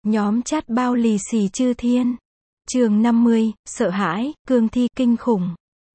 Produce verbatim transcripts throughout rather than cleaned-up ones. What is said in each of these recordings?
Nhóm chat bao lì xì chư thiên. Chương năm mươi, sợ hãi, cương thi kinh khủng.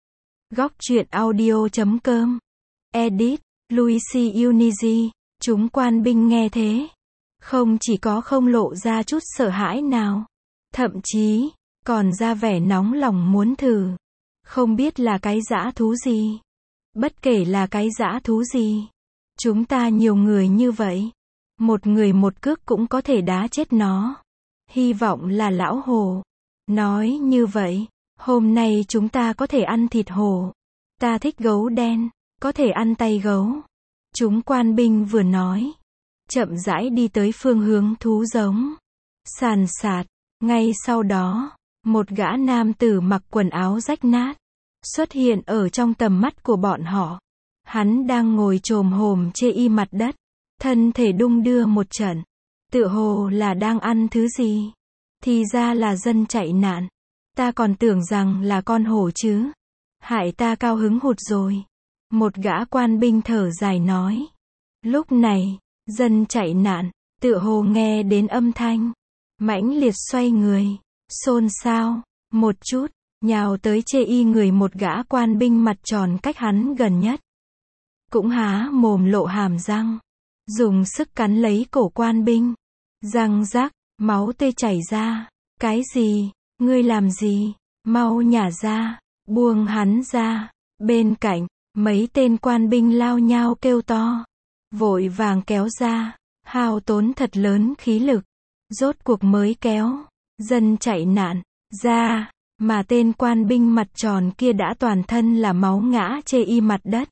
Góc truyện audio chấm com. Edit, Luisi Unizi. Chúng quan binh nghe thế. Không chỉ có không lộ ra chút sợ hãi nào. Thậm chí, còn ra vẻ nóng lòng muốn thử. Không biết là cái dã thú gì. Bất kể là cái dã thú gì. Chúng ta nhiều người như vậy. Một người một cước cũng có thể đá chết nó. Hy vọng là lão hổ. Nói như vậy, hôm nay chúng ta có thể ăn thịt hổ. Ta thích gấu đen, có thể ăn tay gấu. Chúng quan binh vừa nói. Chậm rãi đi tới phương hướng thú giống. Sàn sạt, ngay sau đó, một gã nam tử mặc quần áo rách nát. Xuất hiện ở trong tầm mắt của bọn họ. Hắn đang ngồi chồm hổm chê y mặt đất. Thân thể đung đưa một trận. Tựa hồ là đang ăn thứ gì. Thì ra là dân chạy nạn. Ta còn tưởng rằng là con hổ chứ. Hại ta cao hứng hụt rồi. Một gã quan binh thở dài nói. Lúc này, dân chạy nạn, tựa hồ nghe đến âm thanh. Mãnh liệt xoay người. Xôn xao, một chút, nhào tới chê y người một gã quan binh mặt tròn cách hắn gần nhất. Cũng há mồm lộ hàm răng. Dùng sức cắn lấy cổ quan binh. Răng rắc, máu tê chảy ra. Cái gì? Ngươi làm gì? Mau nhả ra. Buông hắn ra. Bên cạnh, mấy tên quan binh lao nhao kêu to. Vội vàng kéo ra. Hao tốn thật lớn khí lực. Rốt cuộc mới kéo. Dân chạy nạn. Ra. Mà tên quan binh mặt tròn kia đã toàn thân là máu ngã chê y mặt đất.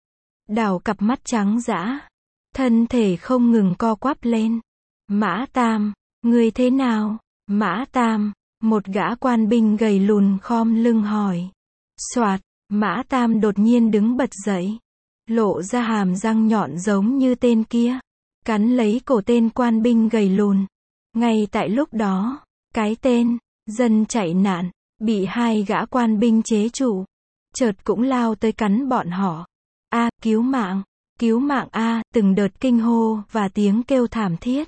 Đảo cặp mắt trắng dã. Thân thể không ngừng co quắp lên. Mã Tam, ngươi thế nào? Mã Tam, một gã quan binh gầy lùn khom lưng hỏi. Soạt, Mã Tam đột nhiên đứng bật dậy. Lộ ra hàm răng nhọn giống như tên kia. Cắn lấy cổ tên quan binh gầy lùn. Ngay tại lúc đó, cái tên, dân chạy nạn, bị hai gã quan binh chế trụ. Chợt cũng lao tới cắn bọn họ. A, cứu mạng! Cứu mạng A, từng đợt kinh hô và tiếng kêu thảm thiết.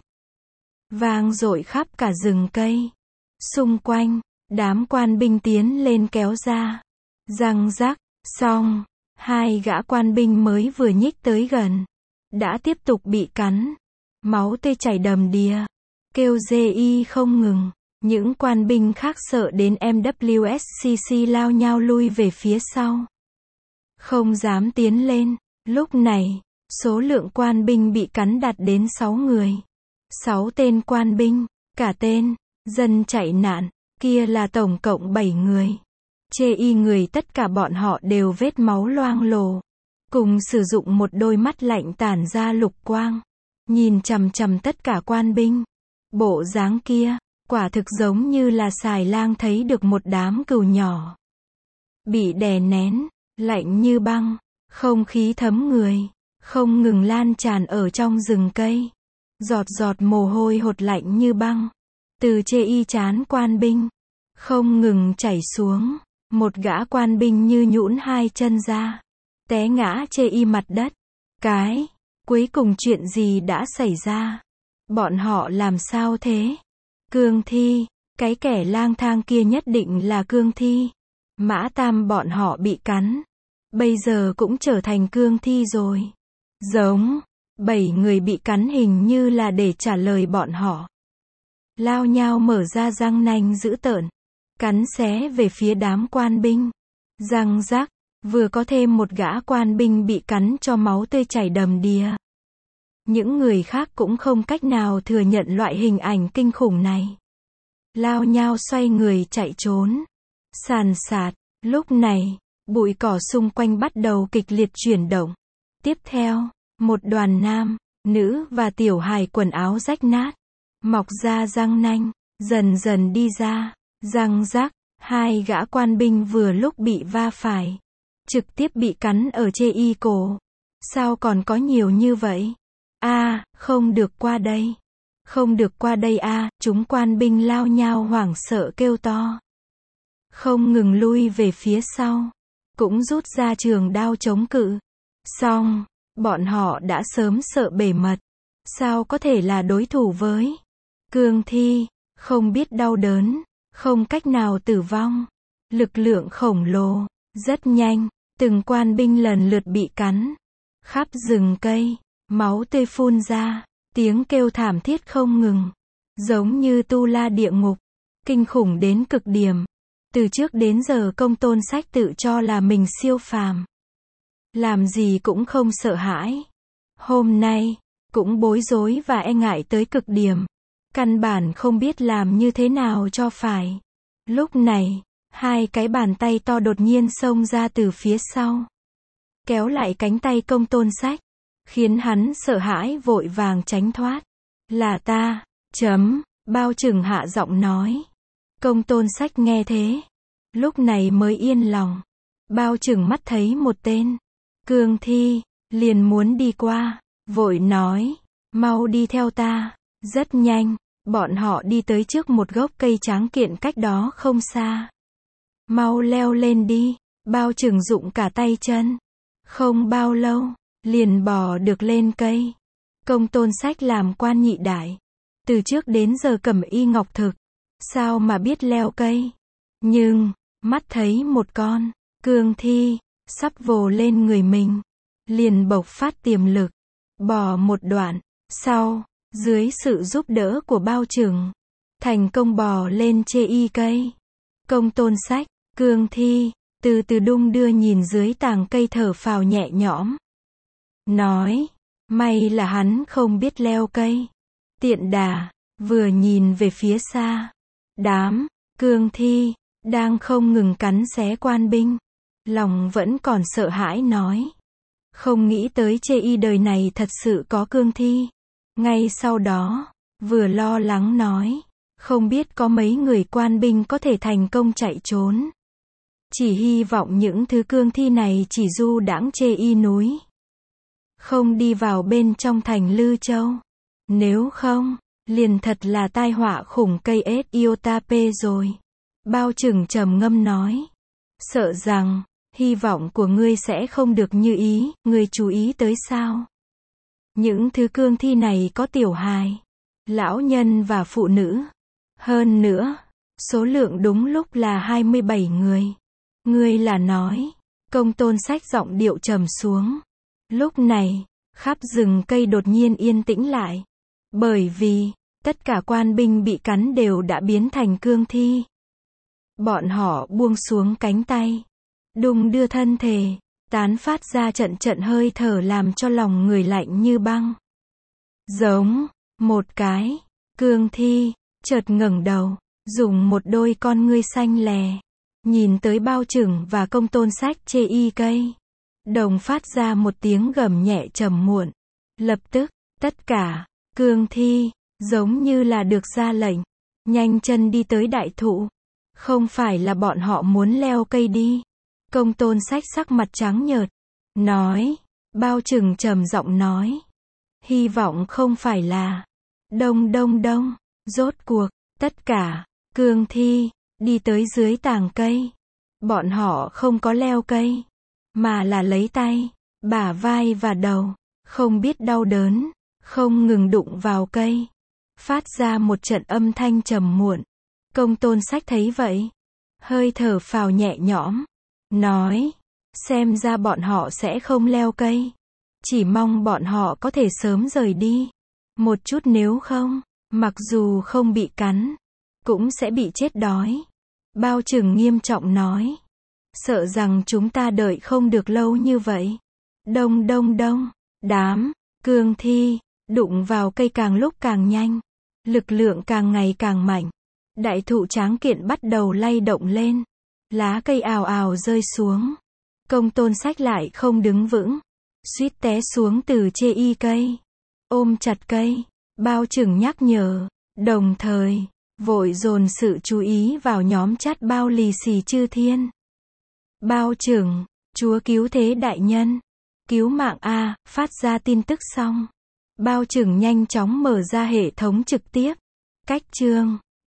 Vang dội khắp cả rừng cây. Xung quanh, đám quan binh tiến lên kéo ra. Răng rắc, xong, hai gã quan binh mới vừa nhích tới gần. Đã tiếp tục bị cắn. Máu tê chảy đầm đìa. Kêu dê y không ngừng. Những quan binh khác sợ đến em vê ét xê xê lao nhau lui về phía sau. Không dám tiến lên. Lúc này, số lượng quan binh bị cắn đạt đến sáu người. sáu tên quan binh, cả tên, dân chạy nạn, kia là tổng cộng bảy người. Chê y người tất cả bọn họ đều vết máu loang lổ. Cùng sử dụng một đôi mắt lạnh tản ra lục quang. Nhìn chằm chằm tất cả quan binh. Bộ dáng kia, quả thực giống như là xài lang thấy được một đám cừu nhỏ. Bị đè nén, lạnh như băng. Không khí thấm người, không ngừng lan tràn ở trong rừng cây. Giọt giọt mồ hôi hột lạnh như băng. Từ chê y trán quan binh. Không ngừng chảy xuống. Một gã quan binh như nhũn hai chân ra. Té ngã chê y mặt đất. Cái, cuối cùng chuyện gì đã xảy ra? Bọn họ làm sao thế? Cương thi, cái kẻ lang thang kia nhất định là cương thi. Mã Tam bọn họ bị cắn. Bây giờ cũng trở thành cương thi rồi. Giống, bảy người bị cắn hình như là để trả lời bọn họ. Lao nhao mở ra răng nanh dữ tợn. Cắn xé về phía đám quan binh. Răng rắc, vừa có thêm một gã quan binh bị cắn cho máu tươi chảy đầm đìa. Những người khác cũng không cách nào thừa nhận loại hình ảnh kinh khủng này. Lao nhao xoay người chạy trốn. Sàn sạt, lúc này. Bụi cỏ xung quanh bắt đầu kịch liệt chuyển động. Tiếp theo, một đoàn nam, nữ và tiểu hài quần áo rách nát. Mọc ra răng nanh, dần dần đi ra. Răng rắc, hai gã quan binh vừa lúc bị va phải. Trực tiếp bị cắn ở chê y cổ. Sao còn có nhiều như vậy? A, không được qua đây. Không được qua đây a, chúng quan binh lao nhao hoảng sợ kêu to. Không ngừng lui về phía sau. Cũng rút ra trường đao chống cự. Xong, bọn họ đã sớm sợ bề mật. Sao có thể là đối thủ với cương thi, không biết đau đớn, không cách nào tử vong. Lực lượng khổng lồ, rất nhanh, từng quan binh lần lượt bị cắn. Khắp rừng cây, máu tươi phun ra, tiếng kêu thảm thiết không ngừng. Giống như tu la địa ngục, kinh khủng đến cực điểm. Từ trước đến giờ Công Tôn Sách tự cho là mình siêu phàm. Làm gì cũng không sợ hãi. Hôm nay, cũng bối rối và e ngại tới cực điểm. Căn bản không biết làm như thế nào cho phải. Lúc này, hai cái bàn tay to đột nhiên xông ra từ phía sau. Kéo lại cánh tay Công Tôn Sách. Khiến hắn sợ hãi vội vàng tránh thoát. Là ta, chấm, Bao Trừng hạ giọng nói. Công Tôn Sách nghe thế. Lúc này mới yên lòng. Bao Trừng mắt thấy một tên cương thi, liền muốn đi qua. Vội nói, mau đi theo ta. Rất nhanh, bọn họ đi tới trước một gốc cây tráng kiện cách đó không xa. Mau leo lên đi. Bao Trừng dụng cả tay chân. Không bao lâu, liền bò được lên cây. Công Tôn Sách làm quan nhị đại. Từ trước đến giờ cầm y ngọc thực. Sao mà biết leo cây. Nhưng, mắt thấy một con cương thi sắp vồ lên người mình. Liền bộc phát tiềm lực. Bò một đoạn. Sau, dưới sự giúp đỡ của Bao Trừng, thành công bò lên chê y cây. Công Tôn Sách, cương thi, từ từ đung đưa nhìn dưới tàng cây thở phào nhẹ nhõm. Nói, may là hắn không biết leo cây. Tiện đà, vừa nhìn về phía xa. Đám, cương thi, đang không ngừng cắn xé quan binh. Lòng vẫn còn sợ hãi nói. Không nghĩ tới chê y đời này thật sự có cương thi. Ngay sau đó, vừa lo lắng nói. Không biết có mấy người quan binh có thể thành công chạy trốn. Chỉ hy vọng những thứ cương thi này chỉ du đãng chê y núi. Không đi vào bên trong thành Lư Châu. Nếu không, liền thật là tai họa khủng cây ết Iotape rồi. Bao Trừng trầm ngâm nói. Sợ rằng, hy vọng của ngươi sẽ không được như ý, ngươi chú ý tới sao? Những thứ cương thi này có tiểu hài, lão nhân và phụ nữ. Hơn nữa, số lượng đúng lúc là hai mươi bảy người. Ngươi là nói. Công Tôn Sách giọng điệu trầm xuống. Lúc này, khắp rừng cây đột nhiên yên tĩnh lại. Bởi vì, tất cả quan binh bị cắn đều đã biến thành cương thi. Bọn họ buông xuống cánh tay. Đung đưa thân thể. Tán phát ra trận trận hơi thở làm cho lòng người lạnh như băng. Giống, một cái, cương thi, chợt ngẩng đầu, dùng một đôi con ngươi xanh lè. Nhìn tới Bao Trừng và Công Tôn Sách chê y cây. Đồng phát ra một tiếng gầm nhẹ trầm muộn. Lập tức, tất cả, cương thi, giống như là được ra lệnh. Nhanh chân đi tới đại thụ. Không phải là bọn họ muốn leo cây đi. Công Tôn Sách sắc mặt trắng nhợt. Nói. Bao Trừng trầm giọng nói. Hy vọng không phải là. Đông đông đông. Rốt cuộc, tất cả, cương thi, đi tới dưới tàng cây. Bọn họ không có leo cây. Mà là lấy tay, bả vai và đầu. Không biết đau đớn. Không ngừng đụng vào cây. Phát ra một trận âm thanh trầm muộn. Công Tôn Sách thấy vậy. Hơi thở phào nhẹ nhõm. Nói. Xem ra bọn họ sẽ không leo cây. Chỉ mong bọn họ có thể sớm rời đi. Một chút nếu không, mặc dù không bị cắn, cũng sẽ bị chết đói. Bao Trừng nghiêm trọng nói. Sợ rằng chúng ta đợi không được lâu như vậy. Đông đông đông. Đám, cương thi, đụng vào cây càng lúc càng nhanh. Lực lượng càng ngày càng mạnh. Đại thụ tráng kiện bắt đầu lay động lên. Lá cây ào ào rơi xuống. Công Tôn Sách lại không đứng vững. Suýt té xuống từ chê y cây. Ôm chặt cây. Bao Trừng nhắc nhở. Đồng thời, vội dồn sự chú ý vào nhóm chát bao lì xì chư thiên. Bao Trừng, chúa cứu thế đại nhân. Cứu mạng A, phát ra tin tức xong. Bao Trừng nhanh chóng mở ra hệ thống trực tiếp. Cách chương.